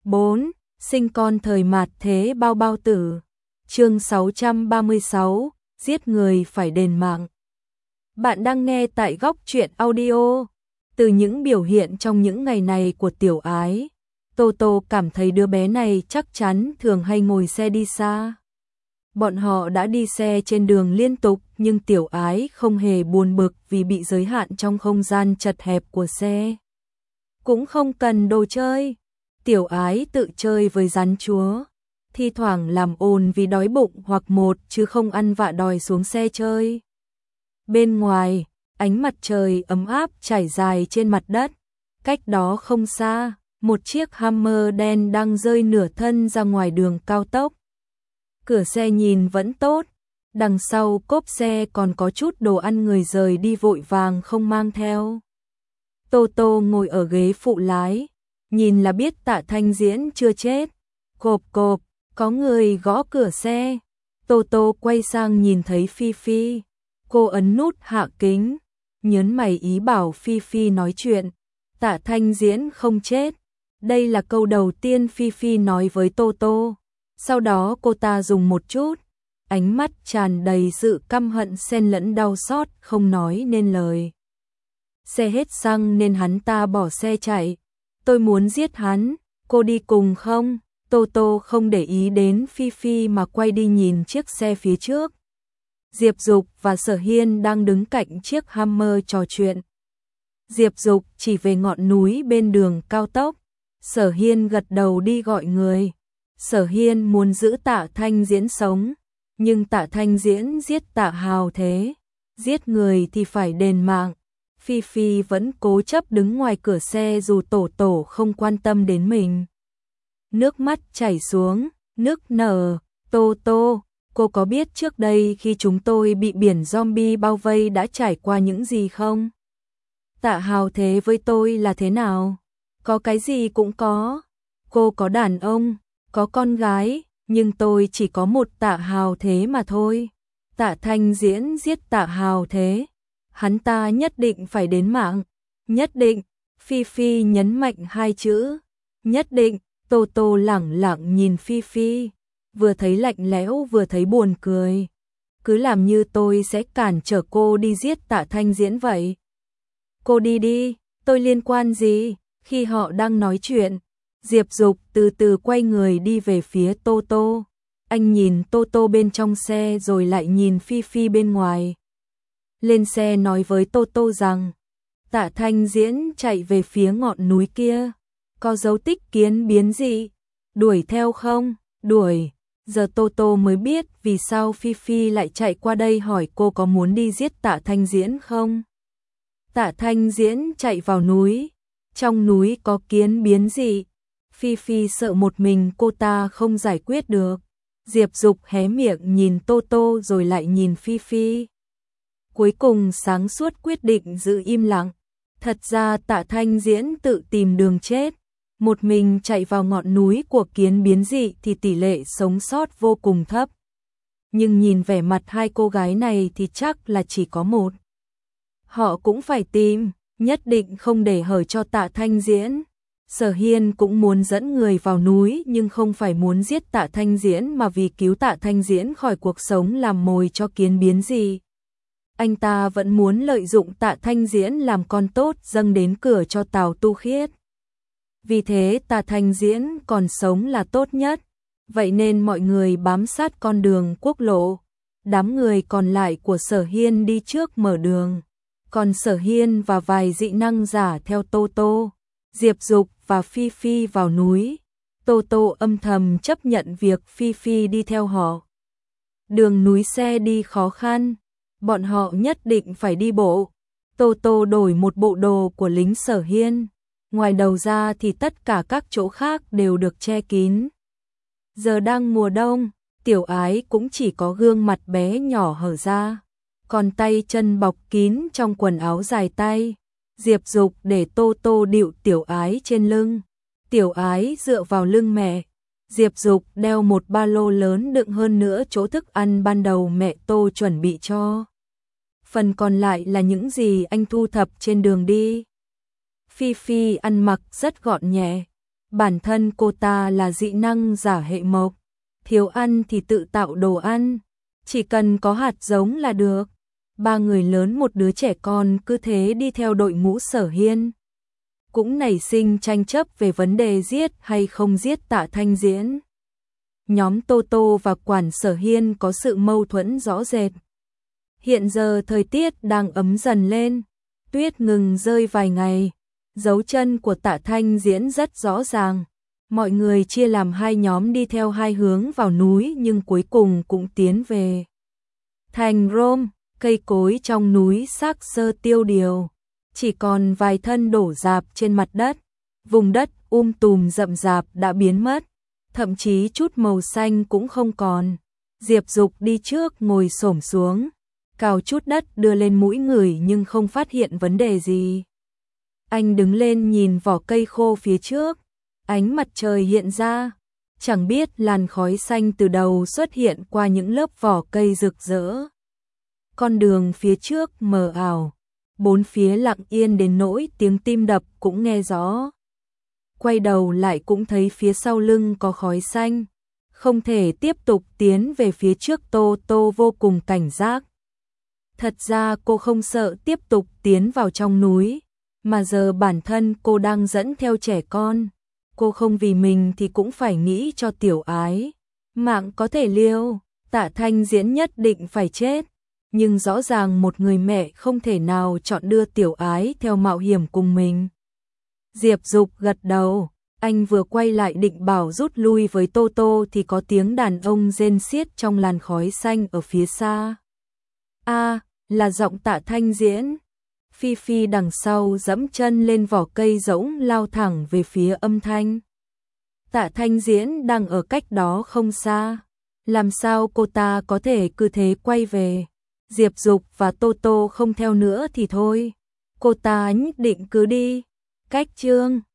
4. Sinh con thời mạt thế bao bao tử. Chương 636, giết người phải đền mạng. Bạn đang nghe tại Góc Truyện Audio. Từ những biểu hiện trong những ngày này của Tiểu Ái, Tô Tô cảm thấy đứa bé này chắc chắn thường hay ngồi xe đi xa. Bọn họ đã đi xe trên đường liên tục nhưng Tiểu Ái không hề buồn bực vì bị giới hạn trong không gian chật hẹp của xe. Cũng không cần đồ chơi. Tiểu Ái tự chơi với rắn chúa, thi thoảng làm ồn vì đói bụng hoặc một chứ không ăn vạ đòi xuống xe chơi. Bên ngoài, ánh mặt trời ấm áp trải dài trên mặt đất. Cách đó không xa, một chiếc Hummer đen đang rơi nửa thân ra ngoài đường cao tốc. Cửa xe nhìn vẫn tốt, đằng sau cốp xe còn có chút đồ ăn người rời đi vội vàng không mang theo. Tô Tô ngồi ở ghế phụ lái, nhìn là biết Tạ Thanh Diễn chưa chết. Cộp cộp, có người gõ cửa xe. Tô Tô quay sang nhìn thấy Phi Phi. Cô ấn nút hạ kính, nhớn mày ý bảo Phi Phi nói chuyện. Tạ Thanh Diễn không chết. Đây là câu đầu tiên Phi Phi nói với Tô Tô. Sau đó cô ta dùng một chút, ánh mắt tràn đầy sự căm hận xen lẫn đau xót không nói nên lời. Xe hết xăng nên hắn ta bỏ xe chạy. Tôi muốn giết hắn, cô đi cùng không? Tô Tô không để ý đến Phi Phi mà quay đi nhìn chiếc xe phía trước. Diệp Dục và Sở Hiên đang đứng cạnh chiếc Hummer trò chuyện. Diệp Dục chỉ về ngọn núi bên đường cao tốc. Sở Hiên gật đầu đi gọi người. Sở Hiên muốn giữ Tạ Thanh Diễn sống, nhưng Tạ Thanh Diễn giết Tạ Hào Thế, giết người thì phải đền mạng. Phi Phi vẫn cố chấp đứng ngoài cửa xe dù Tổ Tổ không quan tâm đến mình. Nước mắt chảy xuống, nức nở. Tô Tô, cô có biết trước đây khi chúng tôi bị biển zombie bao vây đã trải qua những gì không? Tạ Hào Thế với tôi là thế nào? Có cái gì cũng có. Cô có đàn ông, có con gái, nhưng tôi chỉ có một Tạ Hào Thế mà thôi. Tạ Thanh Diễn giết Tạ Hào Thế, hắn ta nhất định phải đến mạng. Nhất định. Phi Phi nhấn mạnh hai chữ. Nhất định. Tô Tô lẳng lặng nhìn Phi Phi, vừa thấy lạnh lẽo vừa thấy buồn cười. Cứ làm như tôi sẽ cản trở cô đi giết Tạ Thanh Diễn vậy. Cô đi đi, tôi liên quan gì? Khi họ đang nói chuyện, Diệp Dục từ từ quay người đi về phía Tô Tô. Anh nhìn Tô Tô bên trong xe rồi lại nhìn Phi Phi bên ngoài. Lên xe nói với Tô Tô rằng Tạ Thanh Diễn chạy về phía ngọn núi kia. Có dấu tích kiến biến gì? Đuổi theo không? Đuổi. Giờ Tô Tô mới biết vì sao Phi Phi lại chạy qua đây hỏi cô có muốn đi giết Tạ Thanh Diễn không? Tạ Thanh Diễn chạy vào núi. Trong núi có kiến biến gì? Phi Phi sợ một mình cô ta không giải quyết được. Diệp Dục hé miệng nhìn Tô Tô rồi lại nhìn Phi Phi. Cuối cùng sáng suốt quyết định giữ im lặng. Thật ra Tạ Thanh Diễn tự tìm đường chết. Một mình chạy vào ngọn núi của kiến biến dị thì tỷ lệ sống sót vô cùng thấp. Nhưng nhìn vẻ mặt hai cô gái này thì chắc là chỉ có một. Họ cũng phải tìm, nhất định không để hở cho Tạ Thanh Diễn. Sở Hiên cũng muốn dẫn người vào núi nhưng không phải muốn giết Tạ Thanh Diễn mà vì cứu Tạ Thanh Diễn khỏi cuộc sống làm mồi cho kiến biến dị. Anh ta vẫn muốn lợi dụng Tạ Thanh Diễn làm con tốt dâng đến cửa cho Tào Tu Khiết. Vì thế Tạ Thanh Diễn còn sống là tốt nhất. Vậy nên mọi người bám sát con đường quốc lộ. Đám người còn lại của Sở Hiên đi trước mở đường. Còn Sở Hiên và vài dị năng giả theo Tô Tô, Diệp Dục và Phi Phi vào núi. Tô Tô âm thầm chấp nhận việc Phi Phi đi theo họ. Đường núi xe đi khó khăn, bọn họ nhất định phải đi bộ. Tô Tô đổi một bộ đồ của lính Sở Hiên. Ngoài đầu ra thì tất cả các chỗ khác đều được che kín. Giờ đang mùa đông, Tiểu Ái cũng chỉ có gương mặt bé nhỏ hở ra, còn tay chân bọc kín trong quần áo dài tay. Diệp Dục để Tô Tô địu Tiểu Ái trên lưng. Tiểu Ái dựa vào lưng mẹ. Diệp Dục đeo một ba lô lớn đựng hơn nữa chỗ thức ăn ban đầu mẹ Tô chuẩn bị cho. Phần còn lại là những gì anh thu thập trên đường đi. Phi Phi ăn mặc rất gọn nhẹ, Bản thân cô ta là dị năng giả hệ mộc, thiếu ăn thì tự tạo đồ ăn, chỉ cần có hạt giống là được. Ba người lớn một đứa trẻ con cứ thế đi theo đội ngũ Sở Hiên. Cũng nảy sinh tranh chấp về vấn đề giết hay không giết Tạ Thanh Diễn. Nhóm Tô Tô và quản Sở Hiên có sự mâu thuẫn rõ rệt. Hiện giờ thời tiết đang ấm dần lên, tuyết ngừng rơi vài ngày, dấu chân của Tạ Thanh Diễn rất rõ ràng. Mọi người chia làm hai nhóm đi theo hai hướng vào núi nhưng cuối cùng cũng tiến về thành Rome. Cây cối trong núi xác xơ tiêu điều, chỉ còn vài thân đổ rạp trên mặt đất. Vùng đất tùm rậm rạp đã biến mất, thậm chí chút màu xanh cũng không còn. Diệp Dục đi trước ngồi xổm xuống, cào chút đất đưa lên mũi ngửi nhưng không phát hiện vấn đề gì. Anh đứng lên nhìn vỏ cây khô phía trước, ánh mặt trời hiện ra, chẳng biết làn khói xanh từ đầu xuất hiện qua những lớp vỏ cây rực rỡ. Con đường phía trước mờ ảo, bốn phía lặng yên đến nỗi tiếng tim đập cũng nghe rõ. Quay đầu lại cũng thấy phía sau lưng có khói xanh, không thể tiếp tục tiến về phía trước. Tô Tô vô cùng cảnh giác. Thật ra cô không sợ tiếp tục tiến vào trong núi, mà giờ bản thân cô đang dẫn theo trẻ con. Cô không vì mình thì cũng phải nghĩ cho Tiểu Ái. Mạng có thể liêu, Tạ Thanh Diễn nhất định phải chết. Nhưng rõ ràng một người mẹ không thể nào chọn đưa Tiểu Ái theo mạo hiểm cùng mình. Diệp Dục gật đầu, anh vừa quay lại định bảo rút lui với Tô Tô thì có tiếng đàn ông rên xiết trong làn khói xanh ở phía xa. Là giọng Tạ Thanh Diễn. Phi Phi đằng sau dẫm chân lên vỏ cây rỗng lao thẳng về phía âm thanh. Tạ Thanh Diễn đang ở cách đó không xa. Làm sao cô ta có thể cứ thế quay về? Diệp Dục và Tô Tô không theo nữa thì thôi. Cô ta nhất định cứ đi. Cách chương